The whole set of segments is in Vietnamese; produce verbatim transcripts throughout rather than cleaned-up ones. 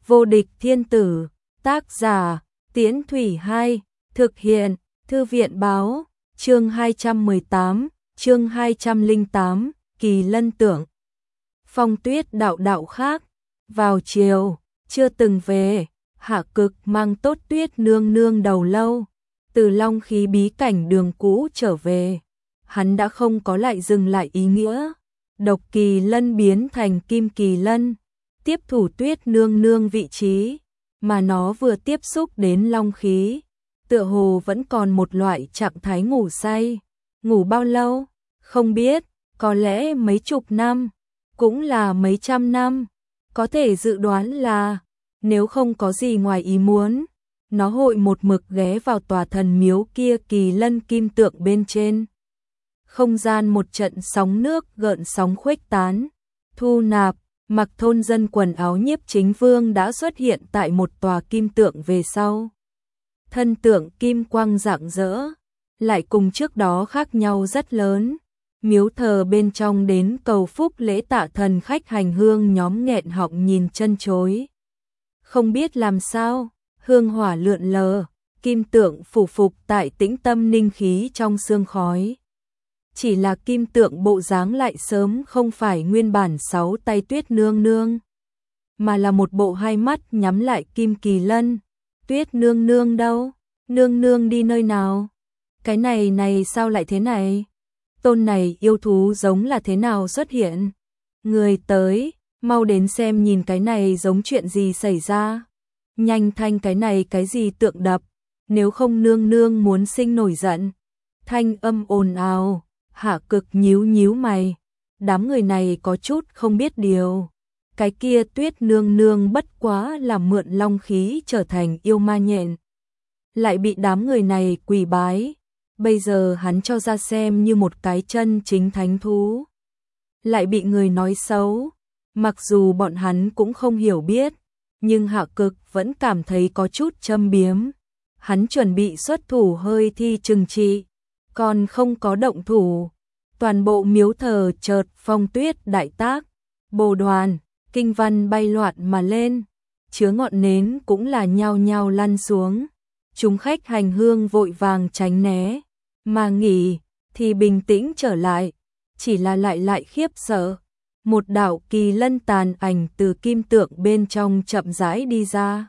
Vô địch thiên tử, tác giả, Tiễn Thủy Hai, thực hiện, Thư viện báo, chương hai trăm mười tám, chương hai trăm lẻ tám, Kỳ Lân Tưởng. Phong Tuyết đạo đạo khác, vào chiều, chưa từng về, Hạ Cực mang Tốt Tuyết nương nương đầu lâu, từ Long Khí bí cảnh đường cũ trở về. Hắn đã không có lại dừng lại ý nghĩa, Độc Kỳ Lân biến thành Kim Kỳ Lân, tiếp thủ Tuyết nương nương vị trí, mà nó vừa tiếp xúc đến Long Khí, tựa hồ vẫn còn một loại trạng thái ngủ say. Ngủ bao lâu? Không biết, có lẽ mấy chục năm, cũng là mấy trăm năm. Có thể dự đoán là, nếu không có gì ngoài ý muốn, nó hội một mực ghé vào tòa thần miếu kia Kỳ Lân kim tượng bên trên. Không gian một trận sóng nước gợn sóng khuếch tán, thu nạp, mặc thôn dân quần áo Nhiếp Chính Vương đã xuất hiện tại một tòa kim tượng về sau. Thân tượng kim quang rạng rỡ, lại cùng trước đó khác nhau rất lớn. Miếu thờ bên trong đến cầu phúc lễ tạ thần khách hành hương nhóm nghẹn họng nhìn chân chối. Không biết làm sao, hương hỏa lượn lờ, kim tượng phủ phục tại tĩnh tâm ninh khí trong sương khói. Chỉ là kim tượng bộ dáng lại sớm không phải nguyên bản sáu tay Tuyết nương nương, mà là một bộ hai mắt nhắm lại Kim Kỳ Lân. Tuyết nương nương đâu? Nương nương đi nơi nào? Cái này này sao lại thế này? Tôn này yêu thú giống là thế nào xuất hiện? Người tới, mau đến xem nhìn cái này giống chuyện gì xảy ra. Nhanh thanh cái này cái gì tượng đập, nếu không nương nương muốn sinh nổi giận. Thanh âm ồn ào, Hạ Cực nhíu nhíu mày. Đám người này có chút không biết điều. Cái kia Tuyết nương nương bất quá là mượn long khí trở thành yêu ma nhện, lại bị đám người này quỳ bái. Bây giờ hắn cho ra xem như một cái chân chính thánh thú, lại bị người nói xấu. Mặc dù bọn hắn cũng không hiểu biết, nhưng Hạ Cực vẫn cảm thấy có chút châm biếm. Hắn chuẩn bị xuất thủ hơi thi trừng trị, còn không có động thủ. Toàn bộ miếu thờ chợt phong tuyết đại tác, bồ đoàn, kinh văn bay loạn mà lên, chứa ngọn nến cũng là nhao nhao lăn xuống. Chúng khách hành hương vội vàng tránh né, mà nghỉ thì bình tĩnh trở lại, chỉ là lại lại khiếp sợ. Một đạo kỳ lân tàn ảnh từ kim tượng bên trong chậm rãi đi ra.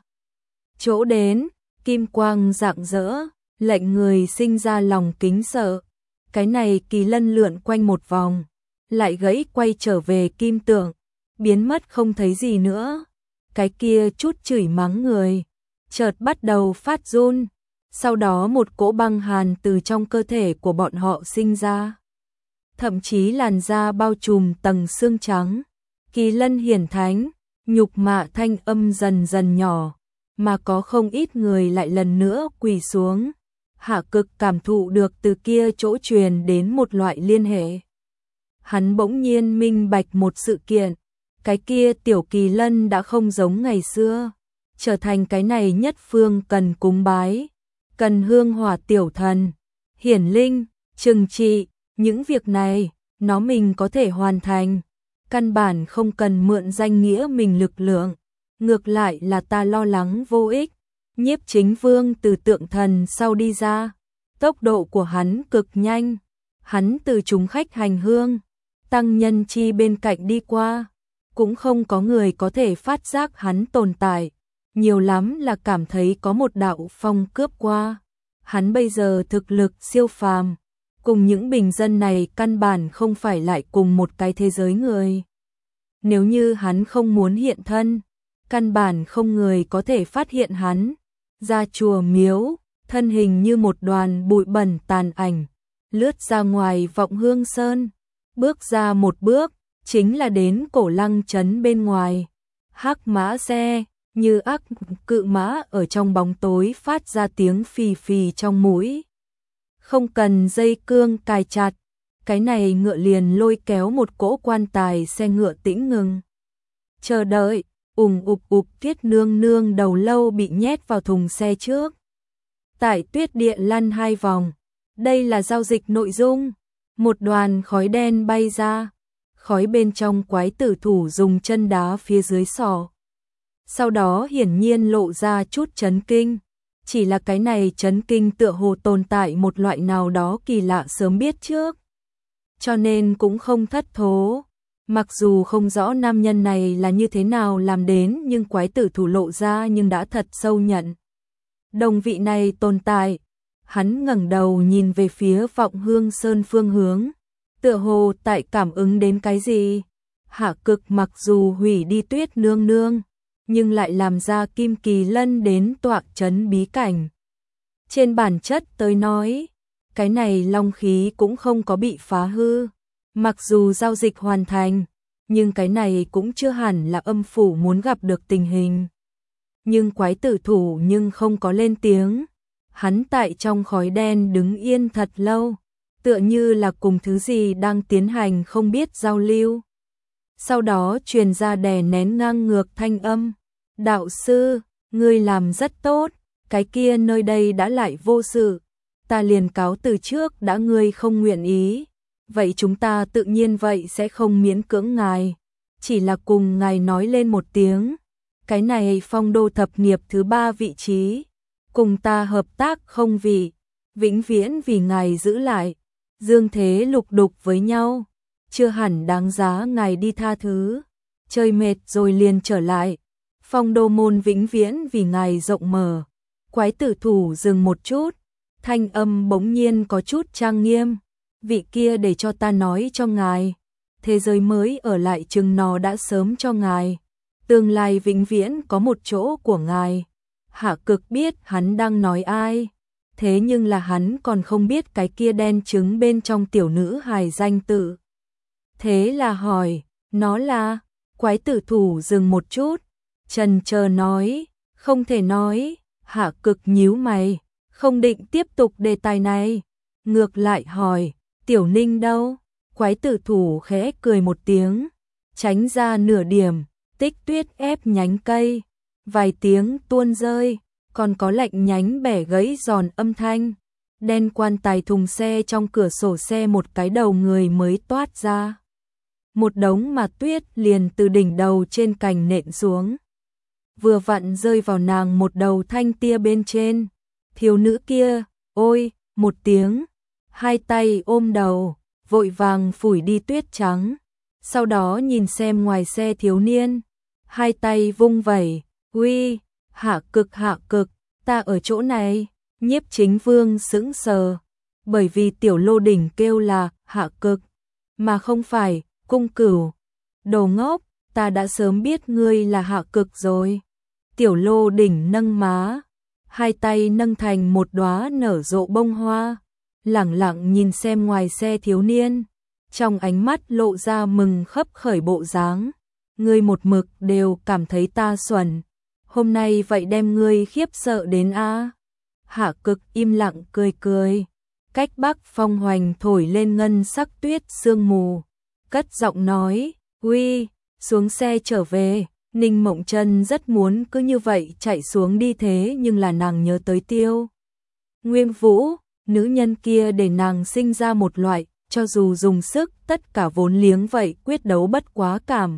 Chỗ đến, kim quang rạng rỡ, lệnh người sinh ra lòng kính sợ. Cái này kỳ lân lượn quanh một vòng, lại gãy quay trở về kim tượng, biến mất không thấy gì nữa. Cái kia chút chửi mắng người, chợt bắt đầu phát run, sau đó một cỗ băng hàn từ trong cơ thể của bọn họ sinh ra. Thậm chí làn da bao trùm tầng xương trắng. Kỳ lân hiển thánh, nhục mạ thanh âm dần dần nhỏ, mà có không ít người lại lần nữa quỳ xuống. Hạ Cực cảm thụ được từ kia chỗ truyền đến một loại liên hệ. Hắn bỗng nhiên minh bạch một sự kiện, cái kia tiểu kỳ lân đã không giống ngày xưa, trở thành cái này nhất phương cần cúng bái, cần hương hỏa tiểu thần, hiển linh, trừng trị. Những việc này, nó mình có thể hoàn thành, căn bản không cần mượn danh nghĩa mình lực lượng, ngược lại là ta lo lắng vô ích. Nhiếp Chính Vương từ tượng thần sau đi ra, tốc độ của hắn cực nhanh, hắn từ chúng khách hành hương, tăng nhân chi bên cạnh đi qua, cũng không có người có thể phát giác hắn tồn tại, nhiều lắm là cảm thấy có một đạo phong cướp qua. Hắn bây giờ thực lực siêu phàm, cùng những bình dân này căn bản không phải lại cùng một cái thế giới người. Nếu như hắn không muốn hiện thân, căn bản không người có thể phát hiện hắn. Ra chùa miếu, thân hình như một đoàn bụi bẩn tàn ảnh, lướt ra ngoài Vọng Hương Sơn, bước ra một bước, chính là đến Cổ Lăng trấn bên ngoài. Hắc mã xe, như ác cự mã ở trong bóng tối phát ra tiếng phì phì trong mũi. Không cần dây cương cài chặt, cái này ngựa liền lôi kéo một cỗ quan tài xe ngựa tĩnh ngừng. Chờ đợi, ùng ục ục Tuyết nương nương đầu lâu bị nhét vào thùng xe trước. Tại tuyết địa lăn hai vòng, đây là giao dịch nội dung. Một đoàn khói đen bay ra, khói bên trong quái tử thủ dùng chân đá phía dưới sọ. sau đó hiển nhiên lộ ra chút chấn kinh. Chỉ là cái này chấn kinh tựa hồ tồn tại một loại nào đó kỳ lạ sớm biết trước. Cho nên cũng không thất thố. Mặc dù không rõ nam nhân này là như thế nào làm đến nhưng quái tử thủ lộ ra nhưng đã thật sâu nhận. Đồng vị này tồn tại. Hắn ngẩng đầu nhìn về phía Vọng Hương Sơn phương hướng. Tựa hồ tại cảm ứng đến cái gì. Hạ Cực mặc dù hủy đi Tuyết nương nương, nhưng lại làm ra Kim Kỳ Lân đến tọa trấn bí cảnh. Trên bản chất tới nói, cái này long khí cũng không có bị phá hư. Mặc dù giao dịch hoàn thành, nhưng cái này cũng chưa hẳn là âm phủ muốn gặp được tình hình. Nhưng quái tử thủ nhưng không có lên tiếng. Hắn tại trong khói đen đứng yên thật lâu, tựa như là cùng thứ gì đang tiến hành không biết giao lưu. Sau đó truyền ra đè nén ngang ngược thanh âm. Đạo sư, ngươi làm rất tốt, cái kia nơi đây đã lại vô sự. Ta liền cáo từ trước đã ngươi không nguyện ý. Vậy chúng ta tự nhiên vậy sẽ không miễn cưỡng ngài. Chỉ là cùng ngài nói lên một tiếng. Cái này phong đô thập nghiệp thứ ba vị trí. Cùng ta hợp tác không vì. Vĩnh viễn vì ngài giữ lại. Dương thế lục đục với nhau. Chưa hẳn đáng giá ngài đi tha thứ. Chơi mệt rồi liền trở lại. Phong đô môn vĩnh viễn vì ngài rộng mở. Quái tử thủ dừng một chút. Thanh âm bỗng nhiên có chút trang nghiêm. Vị kia để cho ta nói cho ngài. Thế giới mới ở lại chừng nó đã sớm cho ngài. Tương lai vĩnh viễn có một chỗ của ngài. Hạ Cực biết hắn đang nói ai. Thế nhưng là hắn còn không biết cái kia đen trứng bên trong tiểu nữ hài danh tự. Thế là hỏi, nó là... Quái tử thủ dừng một chút. Chần chờ nói, không thể nói. Hạ Cực nhíu mày, không định tiếp tục đề tài này. Ngược lại hỏi, Tiểu Ninh đâu? Quái tử thủ khẽ cười một tiếng, tránh ra nửa điểm, tích tuyết ép nhánh cây. Vài tiếng tuôn rơi, còn có lạnh nhánh bẻ gãy giòn âm thanh. Đen quan tài thùng xe trong cửa sổ xe một cái đầu người mới toát ra. Một đống mà tuyết liền từ đỉnh đầu trên cành nện xuống. Vừa vặn rơi vào nàng một đầu thanh tia bên trên. Thiếu nữ kia, ôi, một tiếng, hai tay ôm đầu, vội vàng phủi đi tuyết trắng. Sau đó nhìn xem ngoài xe thiếu niên, hai tay vung vẩy, uy, Hạ Cực Hạ Cực, ta ở chỗ này. Nhiếp Chính Vương sững sờ, bởi vì tiểu lô đỉnh kêu là Hạ Cực, mà không phải Cung Cửu. Đồ ngốc, ta đã sớm biết ngươi là Hạ Cực rồi. Tiểu lô đỉnh nâng má, hai tay nâng thành một đóa nở rộ bông hoa, lẳng lặng nhìn xem ngoài xe thiếu niên, trong ánh mắt lộ ra mừng khấp khởi bộ dáng. Ngươi một mực đều cảm thấy ta xuẩn, hôm nay vậy đem ngươi khiếp sợ đến a. Hạ Cực im lặng cười cười, cách Bắc phong hoành thổi lên ngân sắc tuyết sương mù, cất giọng nói, "Uy, xuống xe trở về." Ninh Mộng Chân rất muốn cứ như vậy chạy xuống đi, thế nhưng là nàng nhớ tới Tiêu Nguyên Vũ, nữ nhân kia để nàng sinh ra một loại, cho dù dùng sức tất cả vốn liếng vậy quyết đấu bất quá cảm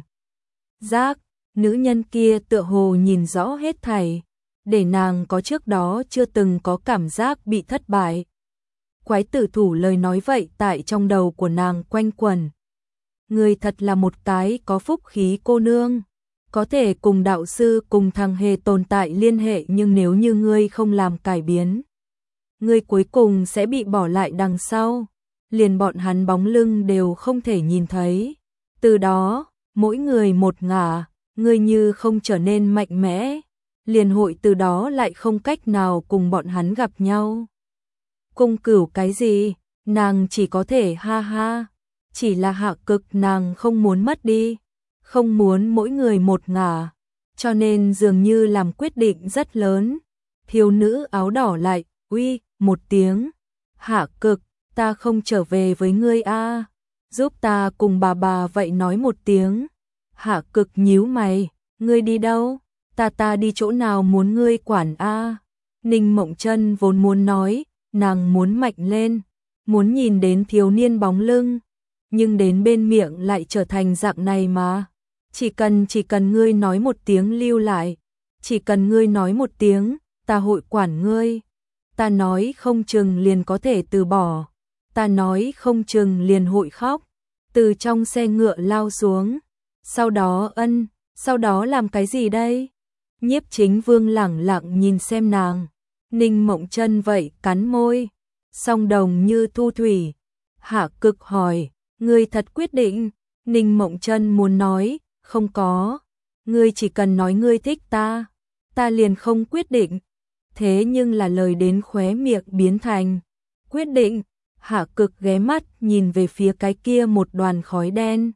giác. Nữ nhân kia tựa hồ nhìn rõ hết thảy, để nàng có trước đó chưa từng có cảm giác bị thất bại. Quái tử thủ lời nói vậy tại trong đầu của nàng quanh quẩn. Người thật là một cái có phúc khí cô nương, có thể cùng đạo sư cùng thằng hề tồn tại liên hệ, nhưng nếu như ngươi không làm cải biến, ngươi cuối cùng sẽ bị bỏ lại đằng sau, liền bọn hắn bóng lưng đều không thể nhìn thấy. Từ đó, mỗi người một ngả, ngươi như không trở nên mạnh mẽ, liền hội từ đó lại không cách nào cùng bọn hắn gặp nhau. Cung Cửu cái gì, nàng chỉ có thể ha ha, chỉ là Hạ Cực nàng không muốn mất đi, không muốn mỗi người một ngả, cho nên dường như làm quyết định rất lớn. Thiếu nữ áo đỏ lại, uy, một tiếng, Hạ Cực, ta không trở về với ngươi a, giúp ta cùng bà bà vậy nói một tiếng. Hạ Cực nhíu mày, ngươi đi đâu? Ta ta đi chỗ nào muốn ngươi quản a? Ninh Mộng Chân vốn muốn nói, nàng muốn mạnh lên, muốn nhìn đến thiếu niên bóng lưng, nhưng đến bên miệng lại trở thành dạng này mà. Chỉ cần chỉ cần ngươi nói một tiếng lưu lại, chỉ cần ngươi nói một tiếng, ta hội quản ngươi. Ta nói không chừng liền có thể từ bỏ, ta nói không chừng liền hội khóc. Từ trong xe ngựa lao xuống, sau đó ân, sau đó làm cái gì đây? Nhiếp Chính Vương lẳng lặng nhìn xem nàng, Ninh Mộng Chân vậy cắn môi, song đồng như thu thủy. Hạ Cực hỏi, ngươi thật quyết định? Ninh Mộng Chân muốn nói, không có, ngươi chỉ cần nói ngươi thích ta, ta liền không quyết định. Thế nhưng là lời đến khóe miệng biến thành quyết định. Hạ Cực ghé mắt nhìn về phía cái kia một đoàn khói đen.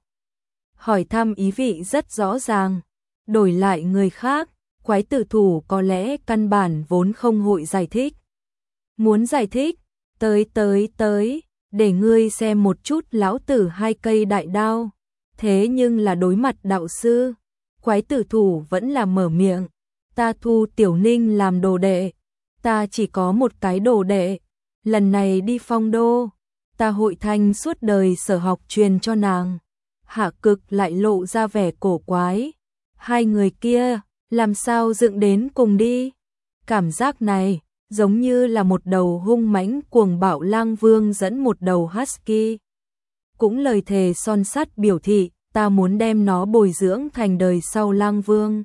Hỏi thăm ý vị rất rõ ràng, đổi lại người khác, Quái Tử Thủ có lẽ căn bản vốn không hội giải thích. Muốn giải thích, tới tới tới, để ngươi xem một chút lão tử hai cây đại đao. Thế nhưng là đối mặt đạo sư, Quái Tử Thủ vẫn là mở miệng, ta thu Tiểu Ninh làm đồ đệ, ta chỉ có một cái đồ đệ, lần này đi Phong Đô, ta hội thanh suốt đời sở học truyền cho nàng. Hạ Cực lại lộ ra vẻ cổ quái, hai người kia làm sao dựng đến cùng đi? Cảm giác này giống như là một đầu hung mãnh cuồng bạo lang vương dẫn một đầu husky. Cũng lời thề son sắt biểu thị, ta muốn đem nó bồi dưỡng thành đời sau lang vương.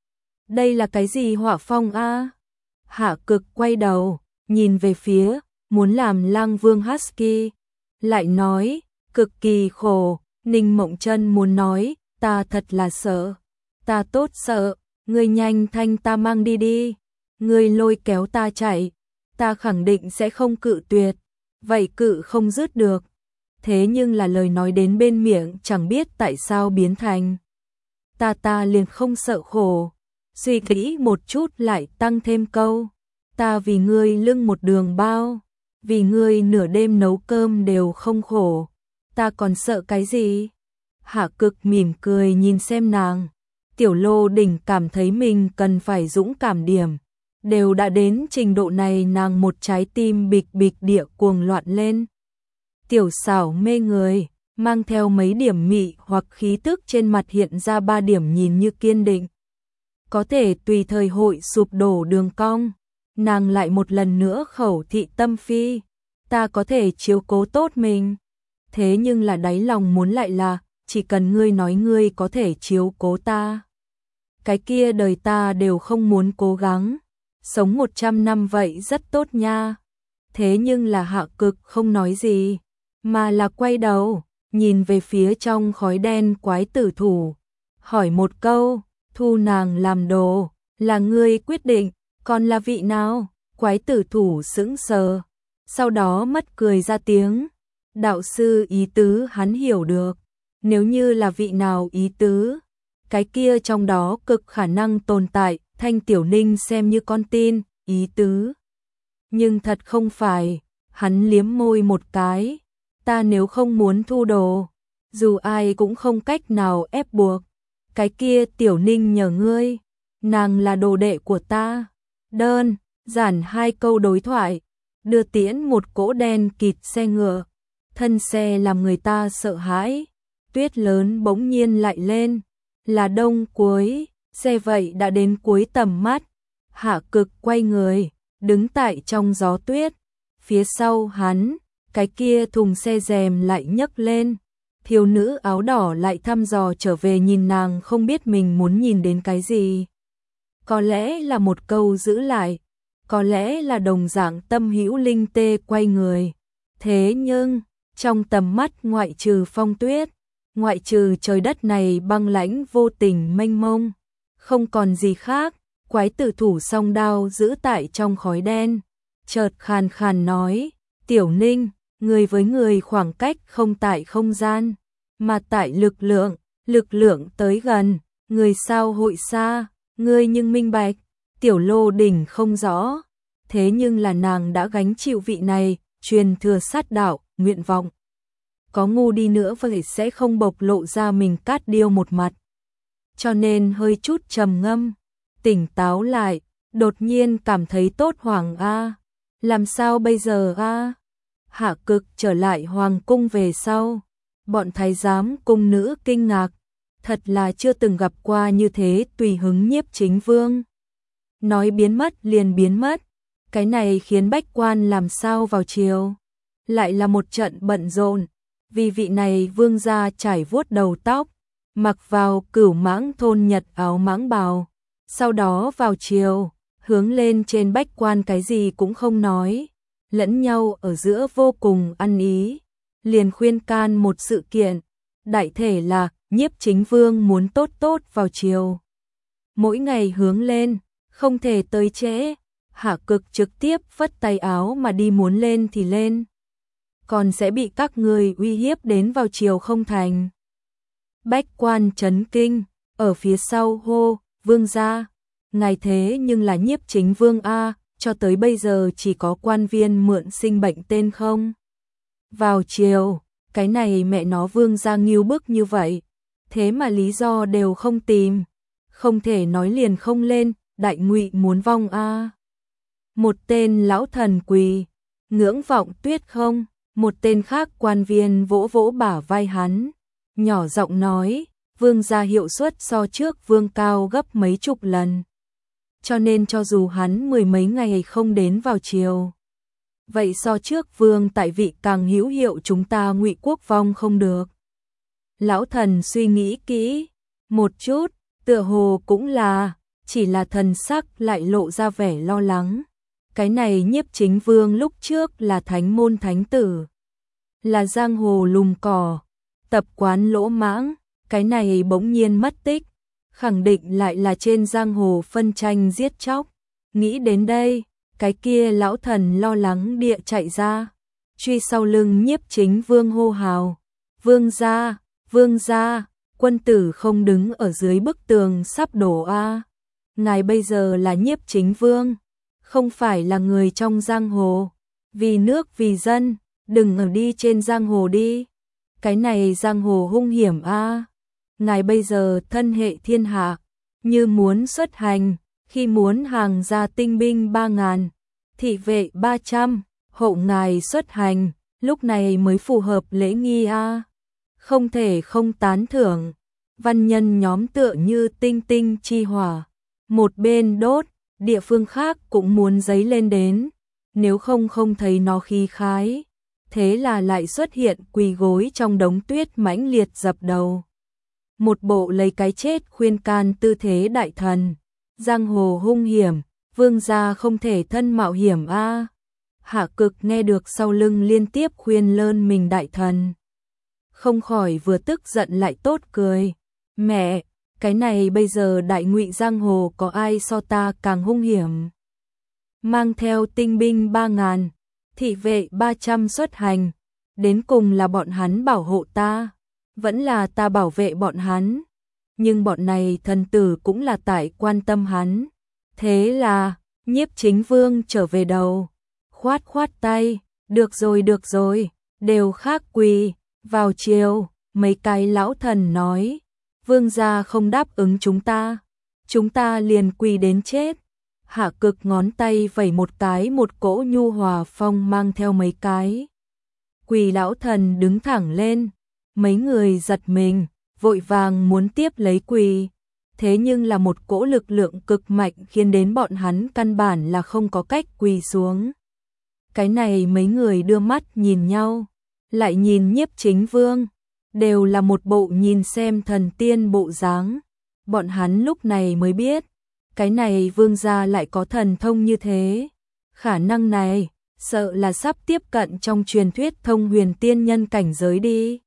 Đây là cái gì họa phong a? Hạ Cực quay đầu, nhìn về phía muốn làm lang vương husky, lại nói, cực kỳ khổ. Ninh Mộng Chân muốn nói, ta thật là sợ, ta tốt sợ, ngươi nhanh thanh ta mang đi đi, ngươi lôi kéo ta chạy, ta khẳng định sẽ không cự tuyệt, vậy cự không dứt được. Thế nhưng là lời nói đến bên miệng chẳng biết tại sao biến thành ta ta liền không sợ khổ. Suy nghĩ một chút lại tăng thêm câu, ta vì ngươi lưng một đường bao, vì ngươi nửa đêm nấu cơm đều không khổ, ta còn sợ cái gì? Hạ Cực mỉm cười nhìn xem nàng, Tiểu Lô Đỉnh cảm thấy mình cần phải dũng cảm điểm, đều đã đến trình độ này nàng một trái tim bịch bịch địa cuồng loạn lên. Tiểu xảo mê người, mang theo mấy điểm mị hoặc khí tức trên mặt hiện ra ba điểm nhìn như kiên định, có thể tùy thời hội sụp đổ đường cong. Nàng lại một lần nữa khẩu thị tâm phi, ta có thể chiếu cố tốt mình. Thế nhưng là đáy lòng muốn lại là, chỉ cần ngươi nói ngươi có thể chiếu cố ta, cái kia đời ta đều không muốn cố gắng, sống một trăm năm vậy rất tốt nha. Thế nhưng là Hạ Cực không nói gì, mà là quay đầu, nhìn về phía trong khói đen Quái Tử Thủ, hỏi một câu, thu nàng làm đồ, là ngươi quyết định, còn là vị nào? Quái Tử Thủ sững sờ, sau đó mất cười ra tiếng. Đạo sư ý tứ hắn hiểu được, nếu như là vị nào ý tứ, cái kia trong đó cực khả năng tồn tại Thanh Tiểu Ninh xem như con tin, ý tứ. Nhưng thật không phải, hắn liếm môi một cái, ta nếu không muốn thu đồ, dù ai cũng không cách nào ép buộc, cái kia Tiểu Ninh nhờ ngươi, nàng là đồ đệ của ta. Đơn giản hai câu đối thoại, đưa tiễn một cỗ đen kịt xe ngựa, thân xe làm người ta sợ hãi. Tuyết lớn bỗng nhiên lại lên, là đông cuối, xe vậy đã đến cuối tầm mắt. Hạ Cực quay người, đứng tại trong gió tuyết, phía sau hắn, cái kia thùng xe rèm lại nhấc lên, thiếu nữ áo đỏ lại thăm dò trở về nhìn nàng, không biết mình muốn nhìn đến cái gì. Có lẽ là một câu giữ lại, có lẽ là đồng dạng tâm hữu linh tê quay người. Thế nhưng, trong tầm mắt ngoại trừ phong tuyết, ngoại trừ trời đất này băng lãnh vô tình mênh mông, không còn gì khác. Quái Tử Thủ song đao giữ tại trong khói đen, chợt khàn khàn nói, Tiểu Ninh, người với người khoảng cách không tại không gian, mà tại lực lượng, lực lượng tới gần, người sao hội xa, ngươi nhưng minh bạch. Tiểu Lô Đỉnh không rõ, thế nhưng là nàng đã gánh chịu vị này, truyền thừa sát đạo, nguyện vọng. Có ngu đi nữa vậy sẽ không bộc lộ ra mình cát điêu một mặt. Cho nên hơi chút trầm ngâm, tỉnh táo lại, đột nhiên cảm thấy tốt hoàng a, làm sao bây giờ a? Hạ Cực trở lại hoàng cung về sau, bọn thái giám cung nữ kinh ngạc, thật là chưa từng gặp qua như thế tùy hứng Nhiếp Chính Vương. Nói biến mất liền biến mất, cái này khiến bách quan làm sao vào triều. Lại là một trận bận rộn, vì vị này vương gia trải vuốt đầu tóc, mặc vào Cửu Mãng thôn Nhật áo mãng bào, sau đó vào triều, hướng lên trên bách quan cái gì cũng không nói, lẫn nhau ở giữa vô cùng ăn ý, liền khuyên can một sự kiện, đại thể là Nhiếp Chính Vương muốn tốt tốt vào triều. Mỗi ngày hướng lên, không thể tới trễ, Hạ Cực trực tiếp phất tay áo mà đi, muốn lên thì lên, còn sẽ bị các người uy hiếp đến vào triều không thành. Bách quan chấn kinh, ở phía sau hô, vương gia, ngài thế nhưng là Nhiếp Chính Vương a, cho tới bây giờ chỉ có quan viên mượn sinh bệnh tên không. Vào triều, cái này mẹ nó vương gia nghiêu bức như vậy, thế mà lý do đều không tìm, không thể nói liền không lên, đại ngụy muốn vong a. Một tên lão thần quỳ, ngưỡng vọng tuyết không, một tên khác quan viên vỗ vỗ bả vai hắn, nhỏ giọng nói, vương gia hiệu suất so trước vương cao gấp mấy chục lần. Cho nên cho dù hắn mười mấy ngày không đến vào triều, vậy so trước vương tại vị càng hữu hiệu, chúng ta Ngụy quốc vong không được. Lão thần suy nghĩ kỹ một chút, tựa hồ cũng là, chỉ là thần sắc lại lộ ra vẻ lo lắng. Cái này Nhiếp Chính Vương lúc trước là thánh môn thánh tử, là giang hồ lùm cỏ, tập quán lỗ mãng, cái này bỗng nhiên mất tích, khẳng định lại là trên giang hồ phân tranh giết chóc. Nghĩ đến đây, cái kia lão thần lo lắng địa chạy ra, truy sau lưng Nhiếp Chính Vương hô hào, vương gia, vương gia, quân tử không đứng ở dưới bức tường sắp đổ a. Ngài bây giờ là Nhiếp Chính Vương, không phải là người trong giang hồ, vì nước vì dân, đừng ở đi trên giang hồ đi, cái này giang hồ hung hiểm a. Ngài bây giờ thân hệ thiên hạ, như muốn xuất hành, khi muốn hàng ra tinh binh ba ngàn, thị vệ ba trăm, hộ ngài xuất hành, lúc này mới phù hợp lễ nghi a. Không thể không tán thưởng, văn nhân nhóm tựa như tinh tinh chi hỏa, một bên đốt, địa phương khác cũng muốn dấy lên đến, nếu không không thấy nó khí khái, thế là lại xuất hiện quỳ gối trong đống tuyết mãnh liệt dập đầu. Một bộ lấy cái chết khuyên can tư thế đại thần, giang hồ hung hiểm, vương gia không thể thân mạo hiểm a. Hạ Cực nghe được sau lưng liên tiếp khuyên lơn mình đại thần, không khỏi vừa tức giận lại tốt cười, mẹ, cái này bây giờ đại ngụy giang hồ có ai so ta càng hung hiểm. Mang theo tinh binh ba ngàn, thị vệ ba trăm xuất hành, đến cùng là bọn hắn bảo hộ ta, vẫn là ta bảo vệ bọn hắn, nhưng bọn này thần tử cũng là tại quan tâm hắn. Thế là, Nhiếp Chính Vương trở về đầu, khoát khoát tay, được rồi được rồi, đều khác quỳ, vào chiều, mấy cái lão thần nói, vương gia không đáp ứng chúng ta, chúng ta liền quỳ đến chết. Hạ Cực ngón tay vẩy một cái, một cỗ nhu hòa phong mang theo mấy cái quỳ lão thần đứng thẳng lên, mấy người giật mình, vội vàng muốn tiếp lấy quỳ, thế nhưng là một cỗ lực lượng cực mạnh khiến đến bọn hắn căn bản là không có cách quỳ xuống. Cái này mấy người đưa mắt nhìn nhau, lại nhìn Nhiếp Chính Vương, đều là một bộ nhìn xem thần tiên bộ dáng. Bọn hắn lúc này mới biết, cái này vương gia lại có thần thông như thế. Khả năng này, sợ là sắp tiếp cận trong truyền thuyết thông huyền tiên nhân cảnh giới đi.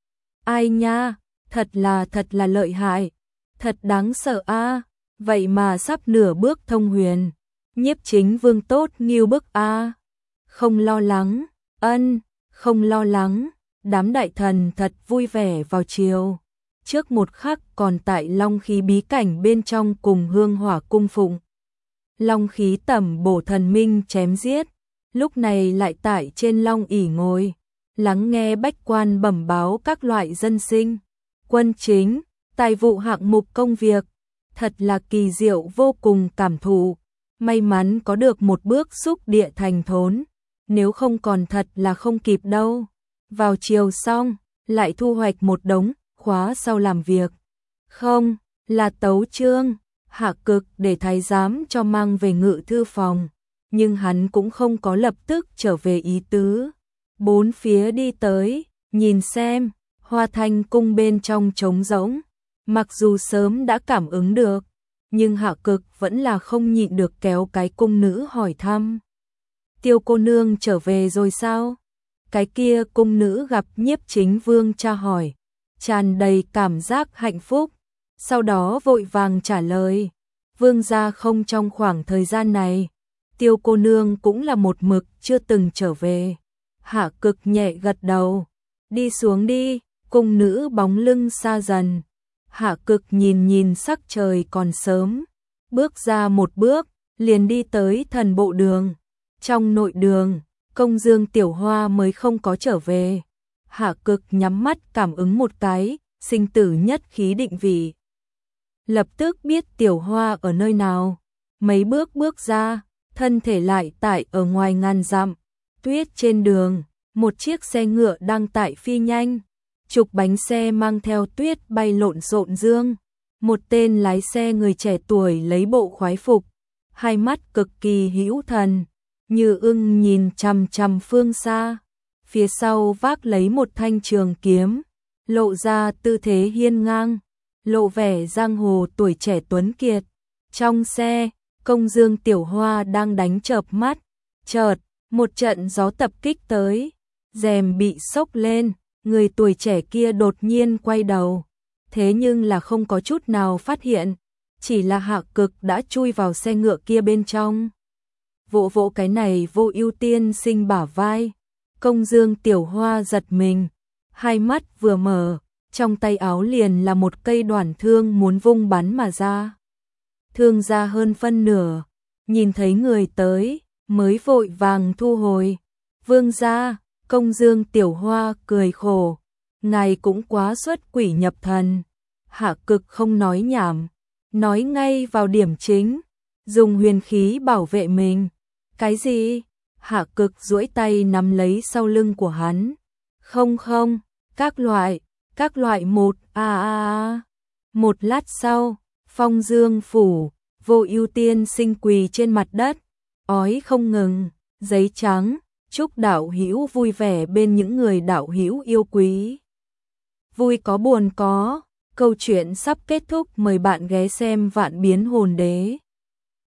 Ai nha, thật là thật là lợi hại, thật đáng sợ a, vậy mà sắp nửa bước thông huyền. Nhiếp Chính Vương tốt nghiêu bức a. Không lo lắng, ân, không lo lắng, đám đại thần thật vui vẻ vào chiều. Trước một khắc còn tại long khí bí cảnh bên trong cùng hương hỏa cung phụng. Long khí tẩm bổ thần minh chém giết, lúc này lại tại trên long ỷ ngồi, lắng nghe bách quan bẩm báo các loại dân sinh, quân chính, tài vụ hạng mục công việc, thật là kỳ diệu vô cùng cảm thụ, may mắn có được một bước xúc địa thành thốn, nếu không còn thật là không kịp đâu. Vào chiều xong, lại thu hoạch một đống khóa sau làm việc, Không, là tấu chương. Hạ Cực để thái giám cho mang về ngự thư phòng, nhưng hắn cũng không có lập tức trở về ý tứ. Bốn phía đi tới, nhìn xem, Hoa Thanh cung bên trong trống rỗng. Mặc dù sớm đã cảm ứng được, nhưng Hạ Cực vẫn là không nhịn được kéo cái cung nữ hỏi thăm. Tiêu cô nương trở về rồi sao? Cái kia cung nữ gặp Nhiếp Chính Vương tra hỏi, tràn đầy cảm giác hạnh phúc, sau đó vội vàng trả lời, vương gia không trong khoảng thời gian này, Tiêu cô nương cũng là một mực chưa từng trở về. Hạ Cực nhẹ gật đầu, đi xuống đi, cung nữ bóng lưng xa dần. Hạ Cực nhìn nhìn sắc trời còn sớm, bước ra một bước, liền đi tới thần bộ đường. Trong nội đường, Công Dương Tiểu Hoa mới không có trở về. Hạ Cực nhắm mắt cảm ứng một cái, sinh tử nhất khí định vị. Lập tức biết Tiểu Hoa ở nơi nào. Mấy bước bước ra, thân thể lại tại ở ngoài ngàn dặm. Tuyết trên đường, một chiếc xe ngựa đang tại phi nhanh. Trục bánh xe mang theo tuyết bay lộn xộn dương. Một tên lái xe người trẻ tuổi lấy bộ khoái phục, hai mắt cực kỳ hữu thần, như ưng nhìn chằm chằm phương xa. Phía sau vác lấy một thanh trường kiếm, lộ ra tư thế hiên ngang, lộ vẻ giang hồ tuổi trẻ tuấn kiệt. Trong xe, Công Dương Tiểu Hoa đang đánh chợp mắt, chợt một trận gió tập kích tới, rèm bị xốc lên, người tuổi trẻ kia đột nhiên quay đầu, thế nhưng là không có chút nào phát hiện, chỉ là Hạ Cực đã chui vào xe ngựa kia bên trong. Vỗ vỗ cái này Vô Ưu tiên sinh bả vai, Công Dương Tiểu Hoa giật mình, hai mắt vừa mở, trong tay áo liền là một cây đoản thương muốn vung bắn mà ra. Thương ra hơn phân nửa, nhìn thấy người tới, mới vội vàng thu hồi. Vương gia, Công Dương Tiểu Hoa cười khổ, ngài cũng quá xuất quỷ nhập thần. Hạ Cực không nói nhảm, nói ngay vào điểm chính, dùng huyền khí bảo vệ mình. Cái gì? Hạ Cực duỗi tay nắm lấy sau lưng của hắn. Không không, các loại, các loại một a a a. Một lát sau, Phong Dương phủ, Vô Ưu tiên sinh quỳ trên mặt đất, ói không ngừng, giấy trắng, chúc đạo hữu vui vẻ bên những người đạo hữu yêu quý. Vui có buồn có, câu chuyện sắp kết thúc, mời bạn ghé xem Vạn Biến Hồn Đế.